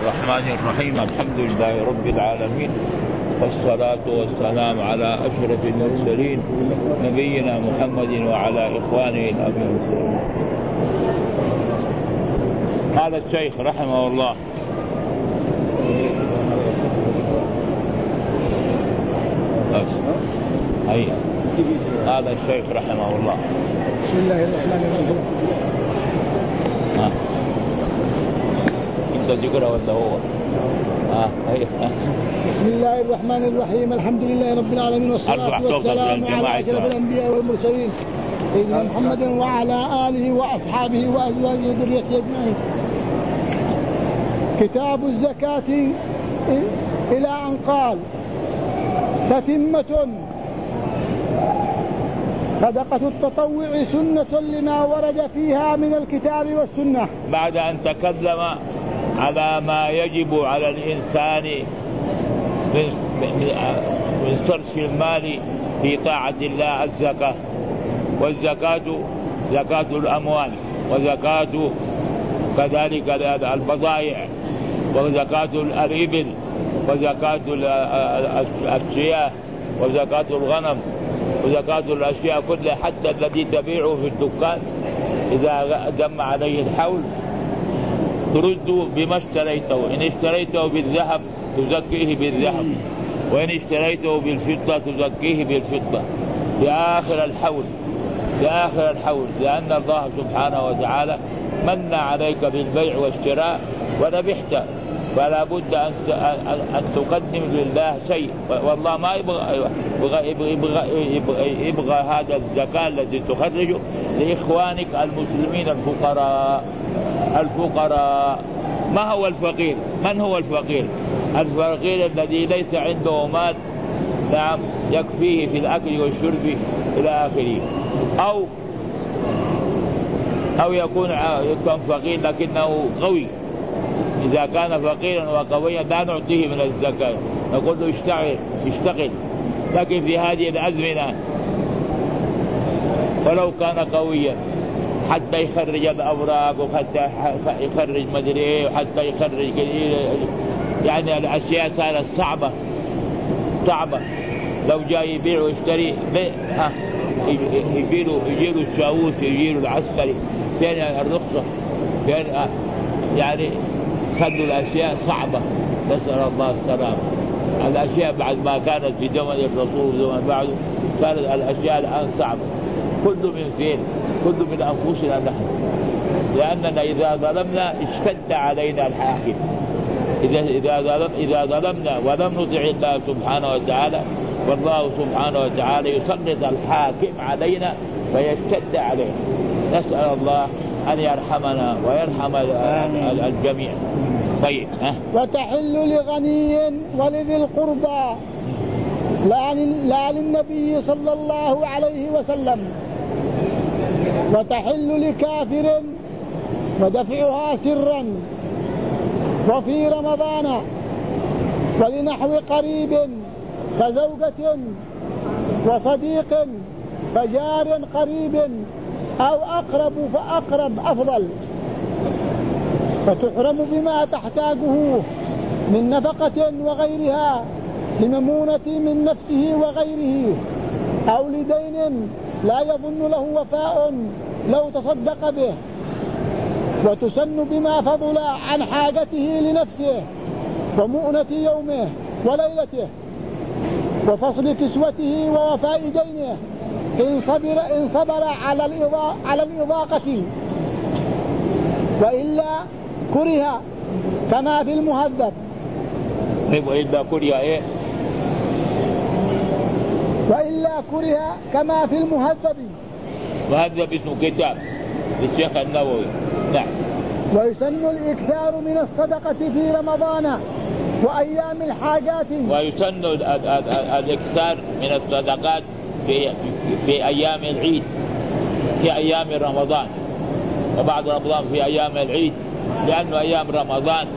الرحمن الرحيم. الحمد لله رب العالمين، والصلاة والسلام على أشرف المرسلين نبينا محمد وعلى إخوانه الأبرار. قال الشيخ رحمه الله: هذا الشيخ رحمه الله. بسم الله الرحمن الرحيم. انت تقرأ ولا هو؟ بسم الله الرحمن الرحيم. الحمد لله رب العالمين، والصلاة والسلام على أشرف الأنبياء والمرسلين سيدنا محمد وعلى آله وأصحابه وأزواجه وذريته أجمعين. كتاب الزكاة إلى أن قال: تتمة. صدقة التطوع سنة لما ورد فيها من الكتاب والسنة. بعد أن تكلم على ما يجب على الإنسان من صرف المال في طاعة الله الزكاة، والزكاة زكاة الأموال، وزكاة كذلك البضائع، وزكاة الإبل، وزكاة الشياه، وزكاة الغنم، وزكاة الأشياء كلها، حتى الذي تبيعه في الدكان إذا دم عليه الحول ترد بما اشتريته. إن اشتريته بالذهب تزكيه بالذهب، وإن اشتريته بالفضة تزكيه بالفضة لآخر الحول، لآخر الحول، لأن الله سبحانه وتعالى من عليك بالبيع والشراء وربحت، فلا بد أن تقدم لله شيء. والله ما يبغى هذا الزكاة التي تخرجه لإخوانك المسلمين الفقراء. الفقراء ما هو الفقير؟ من هو الفقير؟ الفقير الذي ليس عنده مال نعم يكفيه في الأكل والشرب إلى آخره، أو يكون فقير لكنه قوي. إذا كان فقيرا وقويا لا نعطيه من الزكاة، نقول له اشتغل. لكن في هذه الأزمنة ولو كان قويا حتى يخرج الأوراق، وحتى يخرج مدري إيه، وحتى يخرج يعني الأشياء صارت صعبة. لو جاي يبيع ويشتري يجيله الشاووش، يجيله العسكري، فين الرخصة، فين يعني خلوا الأشياء صعبة. نسأل الله السلامة. الأشياء بعد ما كانت في زمن الرسول وزمن بعده كانت الأشياء الآن صعبة. كل من فين؟ كل من أنفسنا نحن، لأننا إذا ظلمنا اشتد علينا الحاكم. إذا ظلمنا ولم نطع الله سبحانه وتعالى، والله سبحانه وتعالى يسلط الحاكم علينا فيشتد علينا. نسأل الله أن يرحمنا ويرحم الجميع. طيب وتحل لغني ولذي القربى لا للنبي صلى الله عليه وسلم، وتحل لكافر ودفعها سرا وفي رمضان، ولنحو قريب كزوجة وصديق فجار قريب أو أقرب فأقرب أفضل، فتحرم بما تحتاجه من نفقة وغيرها لممونة من نفسه وغيره، أو لدين لا يظن له وفاء لو تصدق به، وتسن بما فضل عن حاجته لنفسه ومؤنة يومه وليلته وفصل كسوته ووفاء دينه إن صبر على الإضاقة، وإلا كره كما في المهذب. وإلا كره إيه؟ وإلا كره كما في المهذب. مهذب اسمه كتاب للشيخ النووي. نعم. ويسن الإكثار من الصدقة في رمضان وأيام الحاجات. ويسن الإكثار من الصدقات في أيام العيد، في أيام رمضان، وبعد رمضان في أيام العيد، لأن أيام رمضان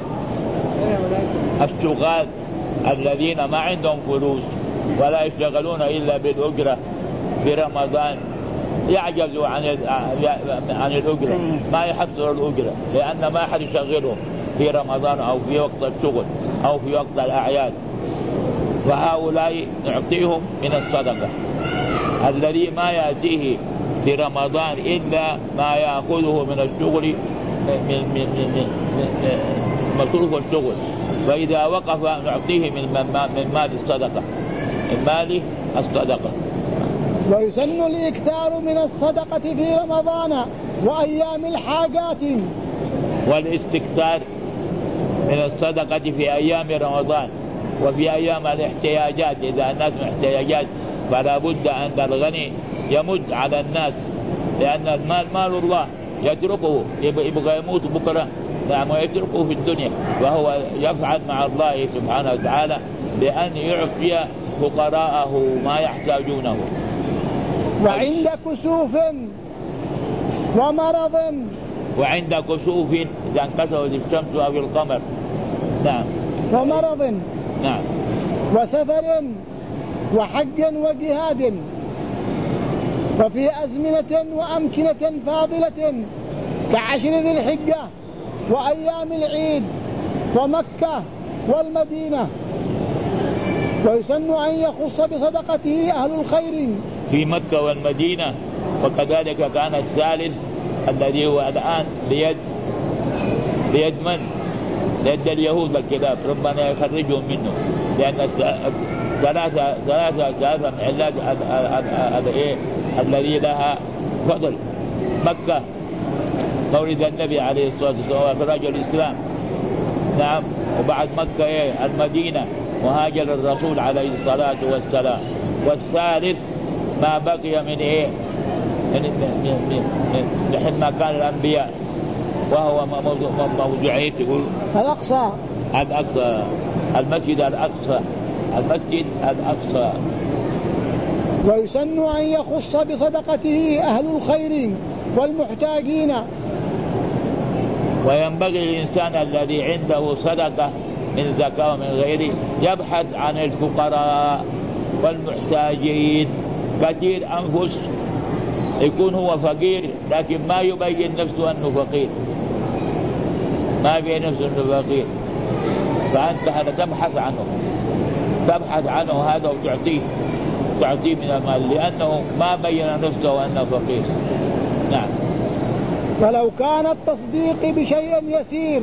الشغال الذين ما عندهم فلوس ولا يشتغلون إلا بالأجرة في رمضان يعجزوا عن الأجرة، ما يحصلوا الأجرة لأن ما أحد يشغلهم. في رمضان أو في وقت الشغل أو في وقت الأعياد، فهؤلاء نعطيهم من الصدقة. الذي ما يأتيه في رمضان إلا ما يأخذه من الشغل من مصروف الشغل، فإذا وقف نعطيه من مال الصدقة، من مال الصدقة. ويسن الإكثار من الصدقة في رمضان وأيام الحاجات، والاستكثار من الصدقة في أيام رمضان وفي أيام الاحتياجات. إذا الناس محتاجات فلا بد أن الغني يمد على الناس، لأن المال مال الله يتركه، يبغى يموت بكرة يعني ويتركه في الدنيا، وهو يفعل مع الله سبحانه وتعالى بأن يعطي فقراءه ما يحتاجونه. وعند كسوف ومرض، وعند كسوف إذا انكسرت الشمس أو القمر، نعم، ومرض، نعم، وسفر وحج وجهاد، وفي أزمنة وأمكنة فاضلة كعشر ذي الحجة وأيام العيد ومكة والمدينة. ويسن أن يخص بصدقته أهل الخير في مكة والمدينة. وكذلك كان الثالث الذي هو الآن بيد من؟ بيد اليهود والكلاب، ربنا يخرجهم منه، لأن ثلاثة من علات الذي لها فضل: مكة مولد النبي عليه الصلاة والسلام وإخراج الإسلام، نعم، وبعد مكة المدينة وهاجر الرسول عليه الصلاة والسلام، والثالث ما بقي من لحد ما كان الأنبياء، وهو موضوعية يقول الأقصى، المسجد الأقصى، المسجد الأقصى. ويسن أن يخص بصدقته أهل الخير والمحتاجين. وينبغي الإنسان الذي عنده صدقة من زكاة ومن غيره يبحث عن الفقراء والمحتاجين. كثير أنفس يكون هو فقير لكن ما يبين نفسه أنه فقير، ما يبين نفسه أنه فقير، فأنت هذا تبحث عنه هذا وتعطيه من المال، لأنه ما بين نفسه أنه فقير. نعم. ولو كان التصديق بشيء يسير،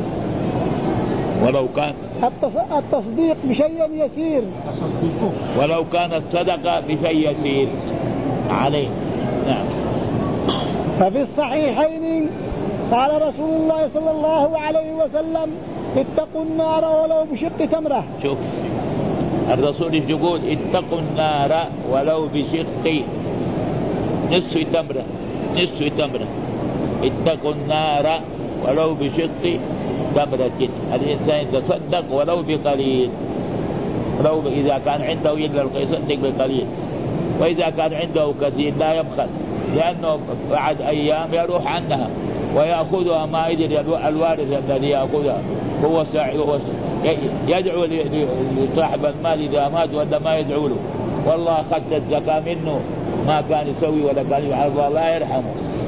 ولو كان التصديق بشيء يسير، ولو كان الصدقة بشيء يسير عليه. نعم. ففي الصحيحين قال رسول الله صلى الله عليه وسلم: اتقوا النار ولو بشق تمرة. شوف الرسول يقول: اتقوا النار ولو بشق نصف تمرة، نصف تمرة. اتقوا النار ولو بشق تمرة. الإنسان يتصدق ولو بقليل، ولو إذا كان عنده إلا يصدق بقليل، وإذا كان عنده كثير لا يبخل، لأنه بعد أيام يروح عنها ويأخذها ما يدري الوارث الذي يأخذها، هو يدعو لصاحب المال إذا مات ولا ما يدعو له، والله أخذت الزكاة منه ما كان يسوي ولا كان يفعل، الله لا يرحمه.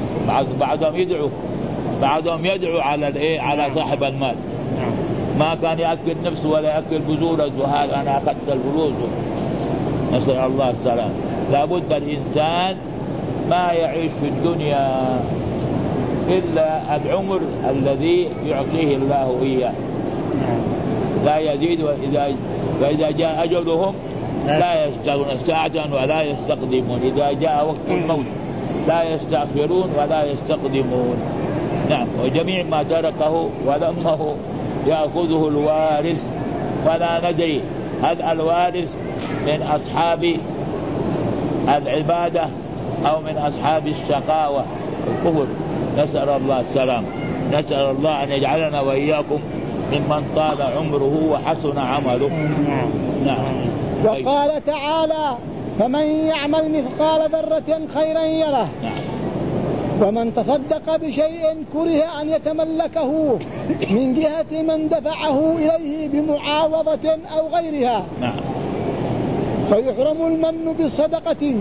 بعضهم يدعو على صاحب المال، ما كان يأكل نفسه ولا يأكل بذوره، وهذا أنا أخذت الفلوس، نسأل الله السلام. لابد الإنسان ما يعيش في الدنيا إلا العمر الذي يعطيه الله إياه، لا يزيد، وإذا جاء أجلهم لا يستغنون ساعة ولا يستقدمون، إذا جاء وقت الموت لا يستأخرون ولا يستقدمون. نعم. وجميع ما تركه ولمه يأخذه الوارث، ولا ندري هل الوارث من أصحاب العبادة أو من أصحاب الشقاوة الكفر، نسأل الله السلام. نسأل الله أن يجعلنا وإياكم ممن طال عمره وحسن عمله. نعم. وقال تعالى: فمن يعمل مثقال ذرة خيرا يره. نعم. ومن تصدق بشيء كره أن يتملكه من جهة من دفعه إليه بمعاوضة أو غيرها. نعم. فيحرم المن بالصدقة.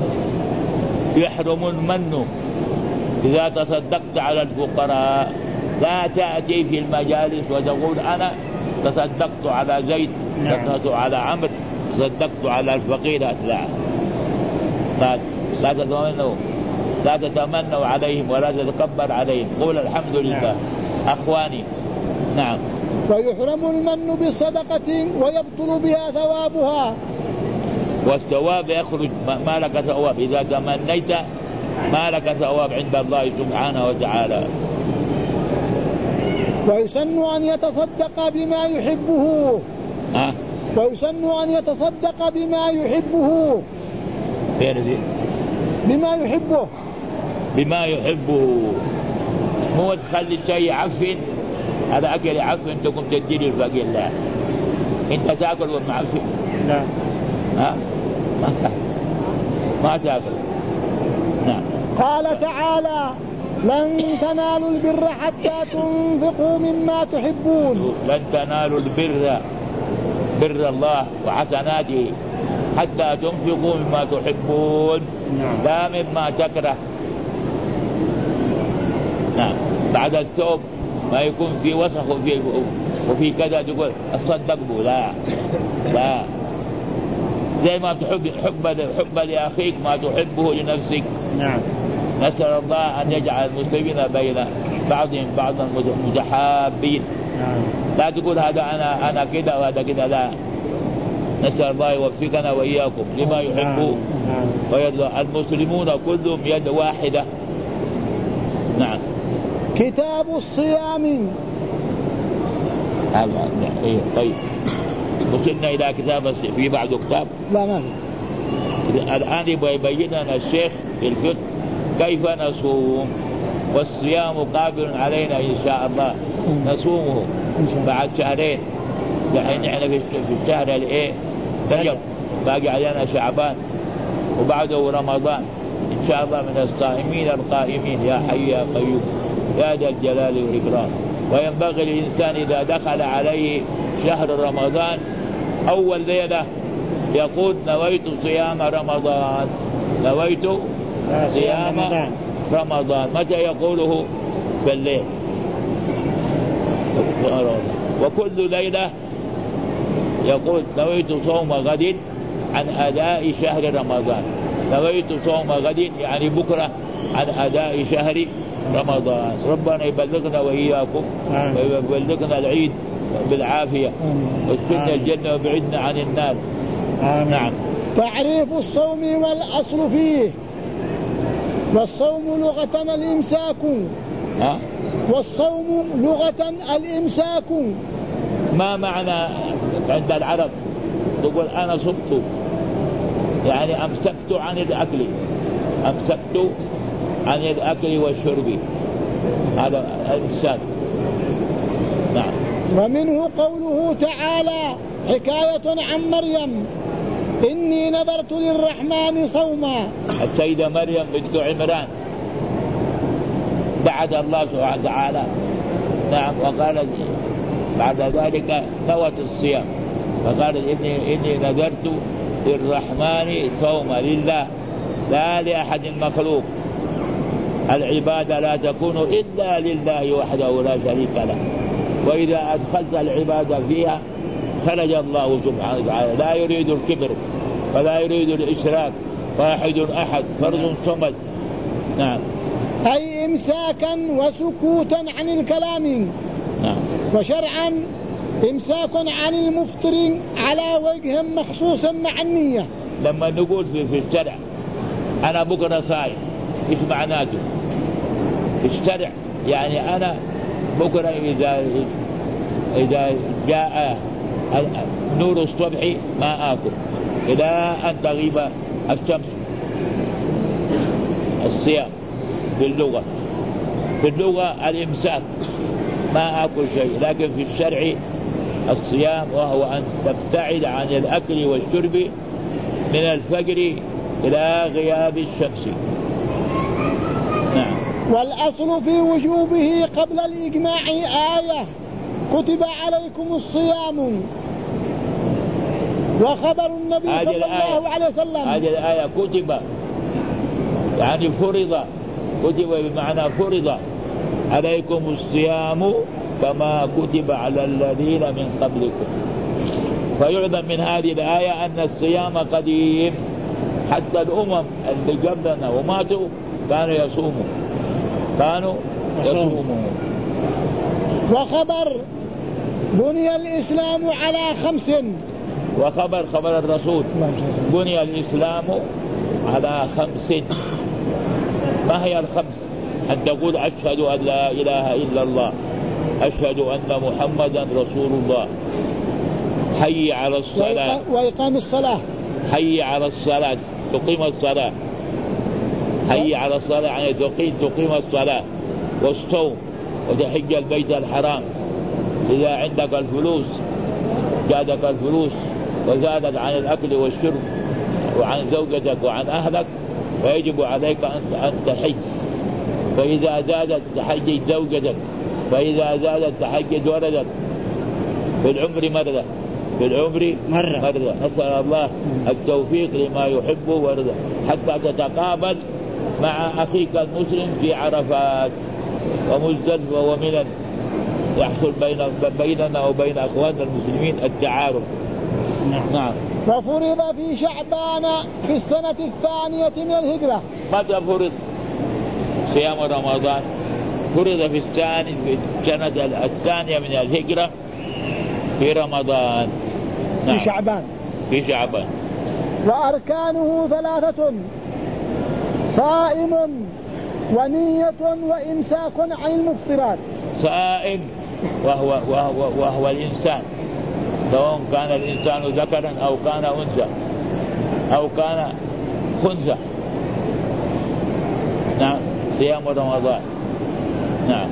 يحرم المن إذا تصدقت على الفقراء، لا تأتي في المجالس وتقول أنا تصدقت على زيد، تصدقت على عمرو، تصدقت على الفقير. لا تتمنوا عليهم ولا تتكبر عليهم، قول الحمد لله. أخواني نعم. ويحرم المن بالصدقة ويبطل بها ثوابها، والثواب يخرج ما لك ثواب إذا تمنيت، ما لك ثواب عند الله سبحانه وتعالى. ويسن أن يتصدق بما يحبه. ويسن أن يتصدق بما يحبه. بما يحبه. بما يحبه، مو تخلي الشيء يعفن، هذا أكل يعفن تقوم تديني الفقير، لا أنت تأكل والمعفن لا ما تأكل. نعم. قال تعالى لن تنالوا البر حتى تنفقوا مما تحبون. لن تنالوا البر، بر الله وحسناته، حتى تنفقوا مما تحبون، لا مما تكره. نعم. بعد الثوب ما يكون في وسخ وفي كذا تقول اصدق به، لا زي ما حب لأخيك ما تحبه لنفسك. نعم. نسأل الله أن يجعل المسلمين بين بعضهم بعضا متحابين. لا تقول هذا أنا كذا وهذا كذا، لا، نسأل الله يوفقنا وإياكم لما يحبه ويرضى. المسلمون كلهم يد واحدة. نعم. كتاب الصيام. طيب وصلنا إلى كتاب في بعض كتاب. لا ما الآن يبين لنا الشيخ في الفقه كيف نصوم، والصيام قابل علينا إن شاء الله نصومه بعد شهرين. الحين احنا في الشهر رجب، باقي علينا شعبان وبعده رمضان إن شاء الله من الصائمين القائمين يا حي يا قيوم يا ذا الجلال والإكرام. وينبغي الإنسان إذا دخل عليه شهر رمضان أول ليلة يقول نويت صيام رمضان، نويت صيام رمضان. متى يقوله؟ بالليل. وكل ليلة يقول نويت صوم غد عن أداء شهر رمضان، نويت صوم غد يعني بكرة عن أداء شهر رمضان. ربنا يبلغنا وإياكم ويبلغنا العيد بالعافية واسكننا الجنة وبعدنا عن النار. نعم. تعريف الصوم والأصل فيه. والصوم لغة الإمساك. والصوم لغة الإمساك. ما معنى عند العرب؟ تقول أنا صمت يعني أمسكت عن الأكل، أمسكت عن الأكل والشرب، هذا الإمساك. نعم. ومنه قوله تعالى حكاية عن مريم إني نذرت للرحمن صوما. السيدة مريم بنت عمران دعت الله سبحانه وتعالى. نعم. وقالت بعد ذلك نوت الصيام، فقالت إني نذرت للرحمن صوما، لله لا لأحد مخلوق. العبادة لا تكون إلا لله وحده لا شريك له، وإذا أدخلت العبادة فيها خرج الله سبحانه وتعالى. لا يريد الكبر ولا يريد الإشراك، واحد أحد فرد صمد. نعم. أي إمساكا وسكوتا عن الكلام. نعم. وشرعا إمساك عن المفطر على وجه مخصوص مع النية. لما نقول في الشرع أنا بكرة صايم، إيش معناته؟ في الشرع يعني أنا بكرة إذا جاء نور الصبح ما آكل إلى أن تغيب الشمس. الصيام في اللغة الإمساك، ما آكل شيء. لكن في الشرع الصيام وهو أن تبتعد عن الأكل والشرب من الفجر إلى غياب الشمس. نعم. والأصل في وجوبه قبل الإجماع آية كتب عليكم الصيام، وخبر النبي صلى الله عليه وسلم. هذه الآية كتب يعني فرض، كتب بمعنى فرض عليكم الصيام كما كتب على الذين من قبلكم. فيعلم من هذه الآية أن الصيام قديم، حتى الأمم اللي قبلنا وماتوا كانوا يصوموا. وخبر بني الإسلام على 5. خبر الرسول بني الإسلام على 5. ما هي ال5؟ أن تقول أشهد أن لا إله إلا الله، أشهد أن محمدا رسول الله، حي على الصلاة، وإقام الصلاة، حي على الصلاة، تقيم الصلاة، حي على الصلاة يعني تقيم الصلاة، والصوم، وتحج البيت الحرام. إذا عندك الفلوس زادك الفلوس وزادت عن الأكل والشرب وعن زوجتك وعن أهلك، فيجب عليك أن تحج. فإذا زادت تحجج زوجتك، فإذا زادت تحجج ولدك. في العمر مرة. نسأل الله التوفيق لما يحبه ويرضى، حتى تتقابل مع أخيك المسلم في عرفات ومزدلفة ومنى، يحصل بيننا وبين أخواننا المسلمين التعارف. نعم. وفرض في شعبان في السنة 2 من الهجرة. متى فرض صيام رمضان؟ فرض في السنة 2 من الهجرة في رمضان. نعم. في شعبان. وأركانه 3: صائم ونية وإمساك عن المفطرات. صائم وهو الإنسان، سواء كان الإنسان ذكرا أو كان أنثى أو كان خنثى. نعم، صيام رمضان. نعم.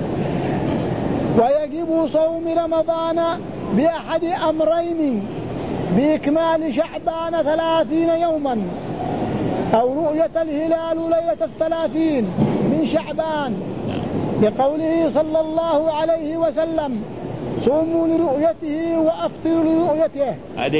ويجب صوم رمضان بأحد أمرين: بإكمال شعبان 30 يوما، أو رؤية الهلال ليلة 30 من شعبان، لقوله صلى الله عليه وسلم: صوموا لرؤيته وأفطروا لرؤيته.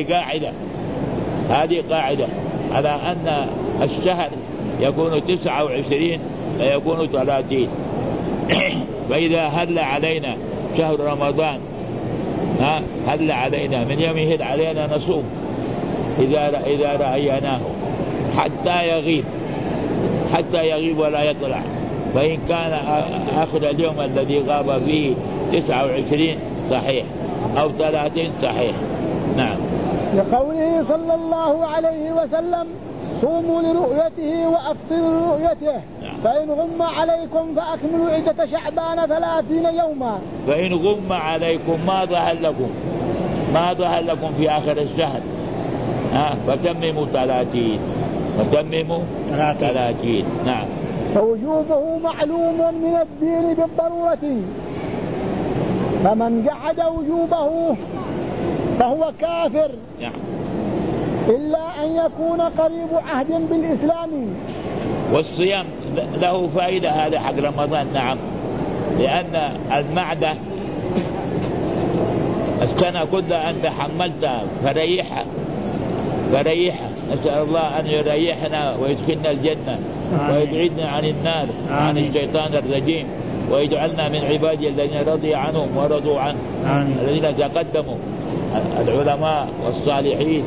هذه قاعدة على أن الشهر يكون 29 ويكون 30. فإذا هل علينا شهر رمضان، هل علينا من يوم يهل علينا نصوم إذا رأيناه حتى يغيب ولا يطلع. فإن كان آخر اليوم الذي غاب فيه 29 صحيح، أو 30 صحيح. نعم. لقوله صلى الله عليه وسلم: صوموا لرؤيته وأفطروا لرؤيته. فإن غم عليكم فأكملوا عدة شعبان 30 يوما. فإن غم عليكم ما ظهر لكم في آخر الشهر، فتمموا 30. نعم. فوجوبه معلوم من الدين بالضرورة، فمن جحد وجوبه فهو كافر. نعم. إلا أن يكون قريب عهد بالإسلام. والصيام له فائدة هذا حق رمضان. نعم، لأن المعدة السنة كلها أنت حملتها فريحها. نسأل الله أن يريحنا ويدخلنا الجنة ويبعدنا عن النار عن الشيطان الرجيم، ويجعلنا من عباده الذين رضي عنهم ورضوا عنه، الذين تقدموا العلماء والصالحين.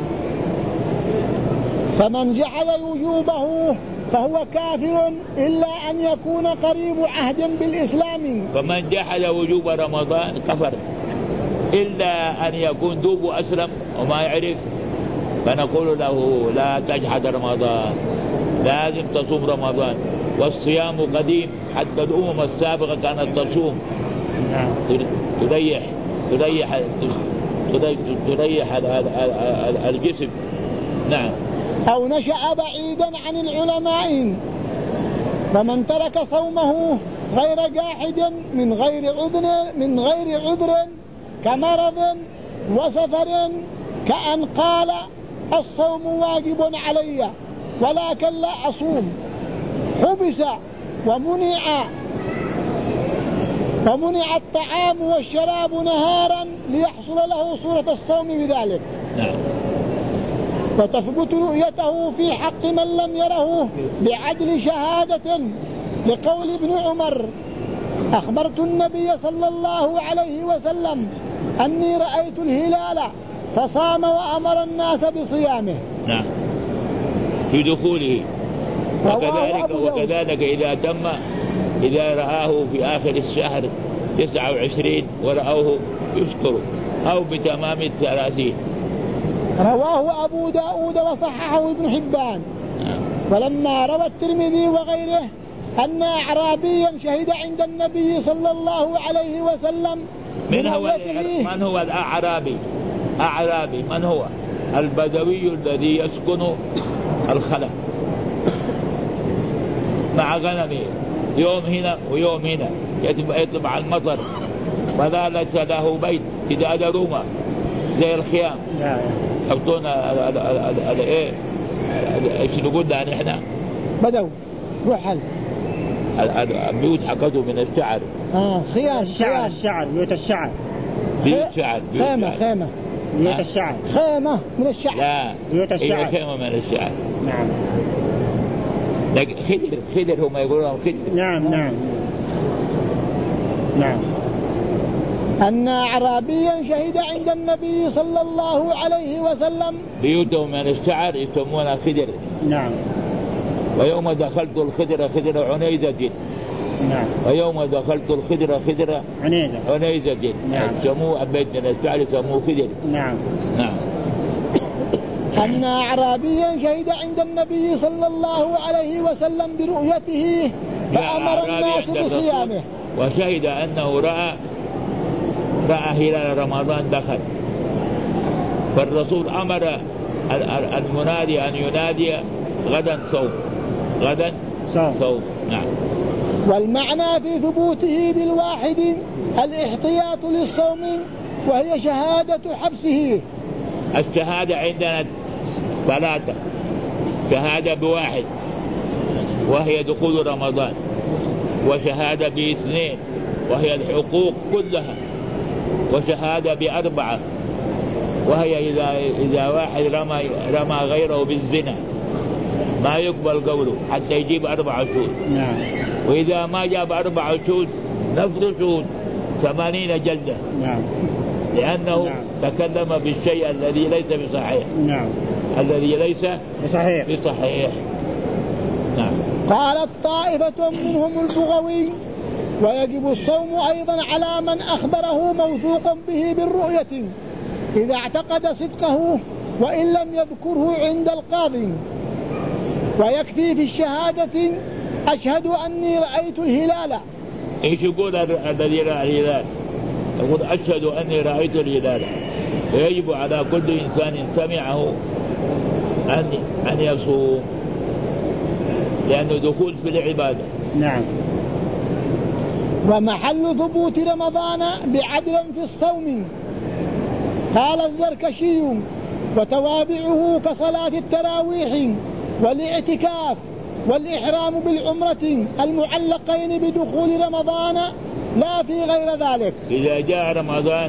فمن جحد وجوبه فهو كافر إلا أن يكون قريب عهد بالإسلام. فمن جحد وجوب رمضان كفر إلا أن يكون دوب أسلم وما يعرف، فنقول له لا تجحد رمضان، لازم تصوم رمضان. والصيام قديم، حتى الأمم السابقة كانت تصوم، تريح الجسم. نعم. أو نشأ بعيدا عن العلماء، فمن ترك صومه غير جاحد من غير عذر كمرض وسفر، كأن قال: الصوم واجب علي ولكن لا أصوم، حبس ومنع الطعام والشراب نهارا ليحصل له صورة الصوم بذلك. نعم. وتثبت رؤيته في حق من لم يره بعدل شهادة، لقول ابن عمر: أخبرت النبي صلى الله عليه وسلم أني رأيت الهلال فصام وأمر الناس بصيامه. نعم في دخوله. وكذلك إذا رآه في آخر الشهر 29 ورأوه يشكر أو بتمام 30. رواه أبو داود وصححه ابن حبان. ولما روى الترمذي وغيره أن أعرابيا شهد عند النبي صلى الله عليه وسلم من هو الأعرابي؟ من هو؟ البدوي الذي يسكن الخلا مع غنمه، يوم هنا ويوم هنا، يطلع المطر ولا ليس له بيت إذا دروما زي الخيام يحطون ايش نقول ده احنا بدو رحل البيوت حقته من الشعر. خيام الشعر بيوت الشعر. بيوت شعر خيمة بيوت الشعر. خيمة من الشعر. لا بيوت الشعر. خيمة من الشعر. نعم. لكن خدر هم يقولون خدر. نعم. أن أعرابيا شهد عند النبي صلى الله عليه وسلم بيوتهم من الشعر يسمونها خدر. نعم. ويوم دخلت الخدر خدر عنيزة. نعم. ويوم دخلت الخدر خدر عنيزة. نعم. يسموه بيت من الشعر يسموه خدر. نعم. أن أعرابيا شهد عند النبي صلى الله عليه وسلم برؤيته فأمر الناس بصيامه. وشهد أنه رأى هلال رمضان دخل، فالرسول أمر المنادي أن ينادي غدا صوم. نعم. والمعنى في ثبوته بالواحد الاحتياط للصوم وهي شهادة حبسه. الشهادة عندنا 3، شهادة بواحد وهي دخول رمضان، وشهادة ب2 وهي الحقوق كلها، وشهادة ب4 وهي إذا واحد رمى غيره بالزنا ما يقبل قوله حتى يجيب 4 شهود. نعم. وإذا ما جاب 4 شهود نفض شهود 80 جلدة. نعم. لأنه تكلم بالشيء الذي ليس بصحيح. نعم. الذي ليس بصحيح. نعم. قالت طائفة منهم البغوي ويجب الصوم أيضا على من أخبره موثوق به بالرؤية إذا اعتقد صدقه وإن لم يذكره عند القاضي، ويكفي في الشهادة أشهد أني رأيت الهلال. إيش يقول الذي رأى الهلال؟ يقول أشهد أني رأيت الهلال. ويجب على كل إنسان سمعه أن يصوم، لأنه دخول في العبادة. نعم. ومحل ثبوت رمضان بعدل في الصوم. قال الزركشي وتوابعه كصلاة التراويح والاعتكاف والإحرام بالعمرة المعلقين بدخول رمضان لا في غير ذلك. إذا جاء رمضان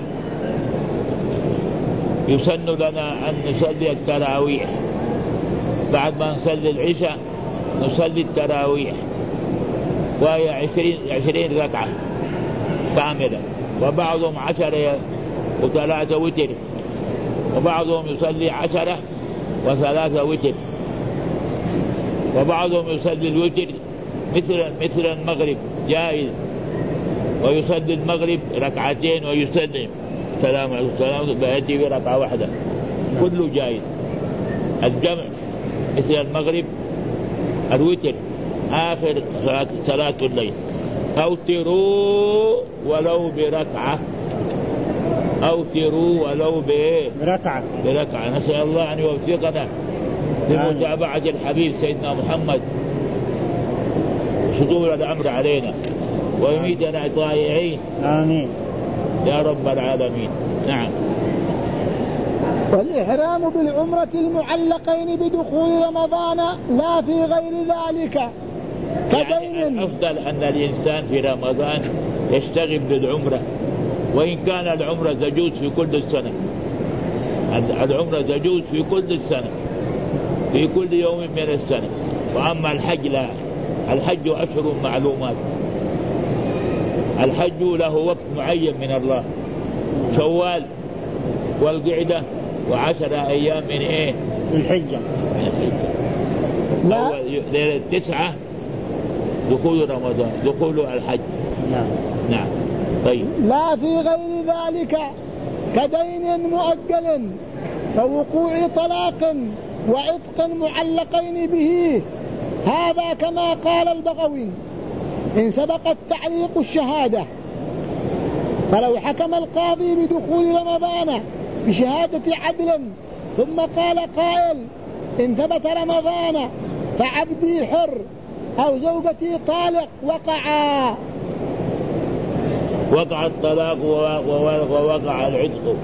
يسن لنا أن نصلي التراويح، بعد ما نصلي العشاء نصلي التراويح وهي 20 ركعة كاملة، وبعضهم 10 و3 وتر، وبعضهم يصلي 10 و3 وتر، وبعضهم يصلي الوتر مثل المغرب جائز، ويصلي المغرب 2 ويسلم السلام عليكم بيأتي بركعة واحدة، كله جائز. الجمع مثل المغرب الوتر آخر صلاة الليل. أوتروا ولو بركعة، أوتروا ولو بركعة. نسأل الله أن يوفقنا لمتابعة الحبيب سيدنا محمد، صدور الأمر علينا ويميتنا طائعين. آمين يا رب العالمين. نعم. والإحرام بالعمرة المعلقين بدخول رمضان لا في غير ذلك كدين. يعني الأفضل أن الإنسان في رمضان يشتغل بالعمرة، وإن كان العمرة تجوز في كل السنة. العمرة تجوز في كل السنة في كل يوم من السنة. وأما الحج لا، الحج أشهر معلومات، الحج له وقت معين من الله، شوال والقعدة و10 أيام من إيه؟ من الحجة. أول ليلة 9 دخول رمضان، دخول الحج. نعم. طيب. لا في غير ذلك كدين مؤجل ووقوع طلاق وعتق معلقين به، هذا كما قال البغوي إن سبقت تعليق الشهادة. فلو حكم القاضي بدخول رمضان بشهادة عدل ثم قال قائل إن ثبت رمضان فعبدي حر أو زوجتي طالق، وقع الطلاق ووقع العتق.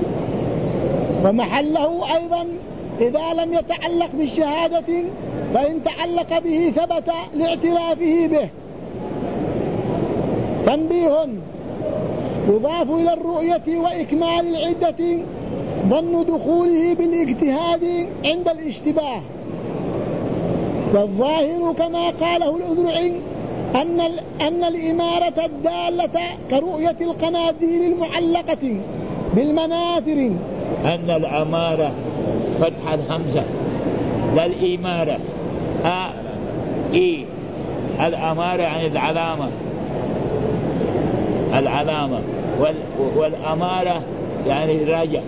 ومحله أيضا إذا لم يتعلق بالشهادة، فإن تعلق به ثبت لاعترافه به. تنبيه: يضاف إلى الرؤية وإكمال العدة ظن دخوله بالاجتهاد عند الاشتباه. والظاهر كما قاله الأذرعي أن الإمارة الدالة كرؤية القناديل المعلقة بالمناثر. أن الأمارة فتح الهمزة لا الإمارة. الأمارة عن العلامة والأمارة يعني راجع.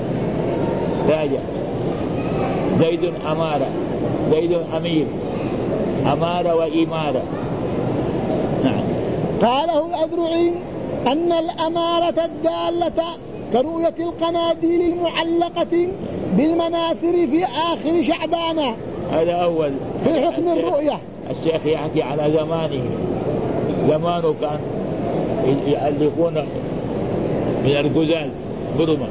زيد أمارة، زيد أمير، أمارة وإمارة. نعم. قاله الأذرعي أن الأمارة الدالة كرؤية القناديل المعلقة بالمناثر في آخر شعبان. هذا أول في حكم الرؤية. الشيخ يحكي على زمانه كان يعلقون من الجزال برمة،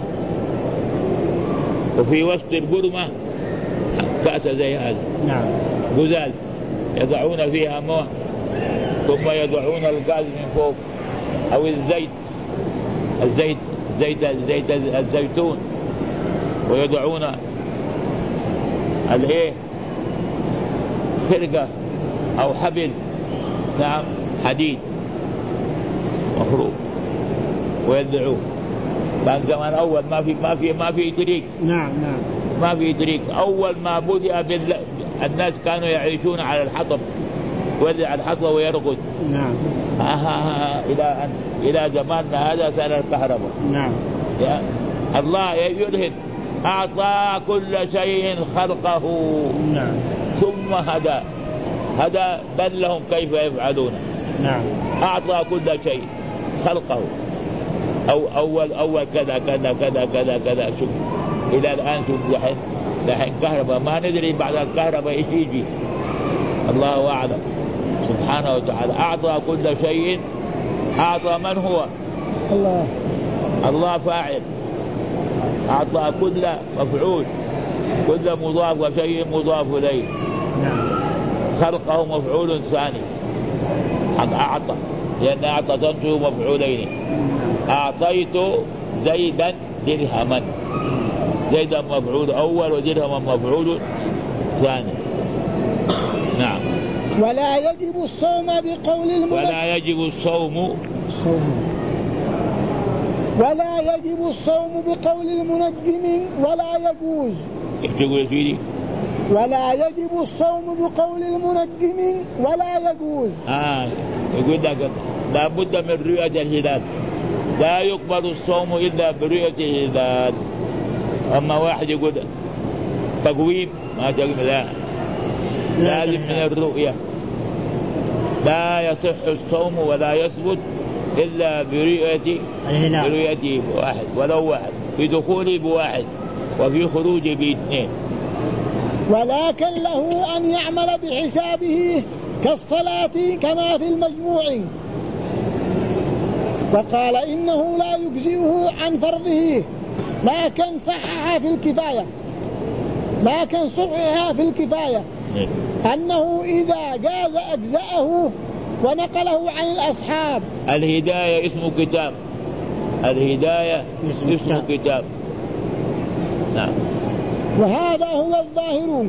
وفي وسط البرمة كأس زي هذا. نعم. جزال يضعون فيها مويه ثم يضعون الغاز من فوق أو زيت الزيتون، ويضعون خرقة أو حبل، نعم، حديد مخروق، ويدعوه. كان زمان أول ما في طريق. نعم. ما في طريق. أول ما بدأ الناس كانوا يعيشون على الحطب، يولع الحطب ويرقد. نعم. إلى زماننا هذا صار الكهرباء. نعم. الله يلهم أعطى كل شيء خلقه. نعم. ثم هدى دلهم كيف يفعلون. نعم. أعطى كل شيء خلقه. أول كذا شوف إلى الآن شوف دحين كهرباء، ما ندري بعد الكهرباء إيش يجي، الله أعلم سبحانه وتعالى. أعطى كل شيء. أعطى من هو؟ الله فاعل. أعطى كل مفعول، كل مضاف وشيء مضاف إليه. خلقه مفعول ثاني. أعطى لأن أعطى تنتهي مفعولين. أعطيت زيدا درهما، زيدا مفعول أول ودرهما مفعول ثاني. نعم. ولا يجب الصوم بقول المنجم. ولا يجب الصوم بقول المنجم ولا يجوز. تقول سيدي ولا يجب الصوم بقول المنجم ولا يجوز. يقول لك لا بد من رؤية الهلال، لا يقبل الصوم إلا برؤية الهلال. أما واحد يقول تقويم، ما تقويم، لا، لازم من الرؤية. لا يصح الصوم ولا يثبت إلا برؤيته بواحد، ولو واحد، في دخوله بواحد وفي خروجه باثنين. ولكن له أن يعمل بحسابه كالصلاة كما في المجموع. وقال إنه لا يجزئه عن فرضه، لكن صحح في الكفاية أنه إذا جاز أجزأه ونقله عن الأصحاب. الهداية اسم كتاب. نعم. وهذا هو الظاهر.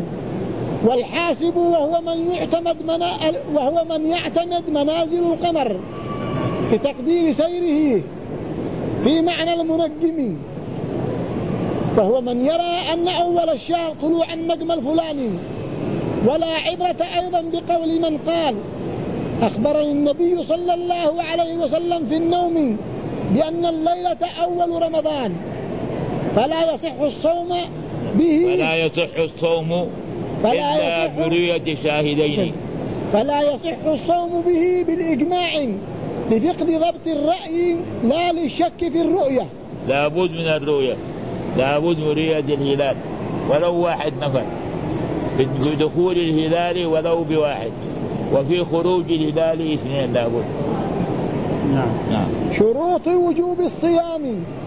والحاسب وهو من يعتمد منازل القمر بتقدير سيره في معنى المنجم، وهو من يرى أن أول الشهر طلوع النجم الفلاني، ولا عبرة أيضا بقول من قال أخبرني النبي صلى الله عليه وسلم في النوم بأن الليلة أول رمضان، فلا يصح الصوم به، فلا يصح الصوم إلا برؤية شاهدين، فلا يصح الصوم به بالإجماع لفقد ضبط الرأي لا للشك في الرؤية. لابد من الرؤية، لابد من رؤية الهلال ولو واحد نفر، بدخول الهلال ولو بواحد، وفي خروج الهلال اثنين لابد. نعم. شروط وجوب الصيام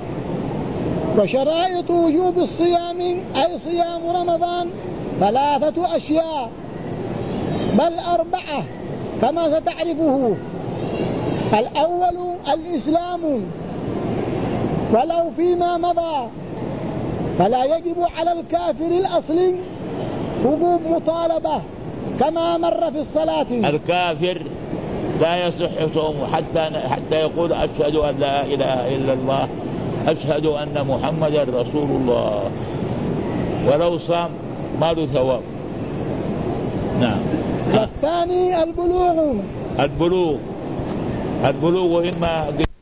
وشرائط وجوب الصيام أي صيام رمضان 3 أشياء بل 4 كما ستعرفه. الأول الإسلام ولو فيما مضى، فلا يجب على الكافر الأصلي وجوب مطالبة كما مر في الصلاة. الكافر لا يصح صومه حتى يقول أشهد أن لا إله إلا الله، أشهد أن محمدا رسول الله، ولو صام ما له ثواب. نعم. والثاني البلوغ البلوغ إما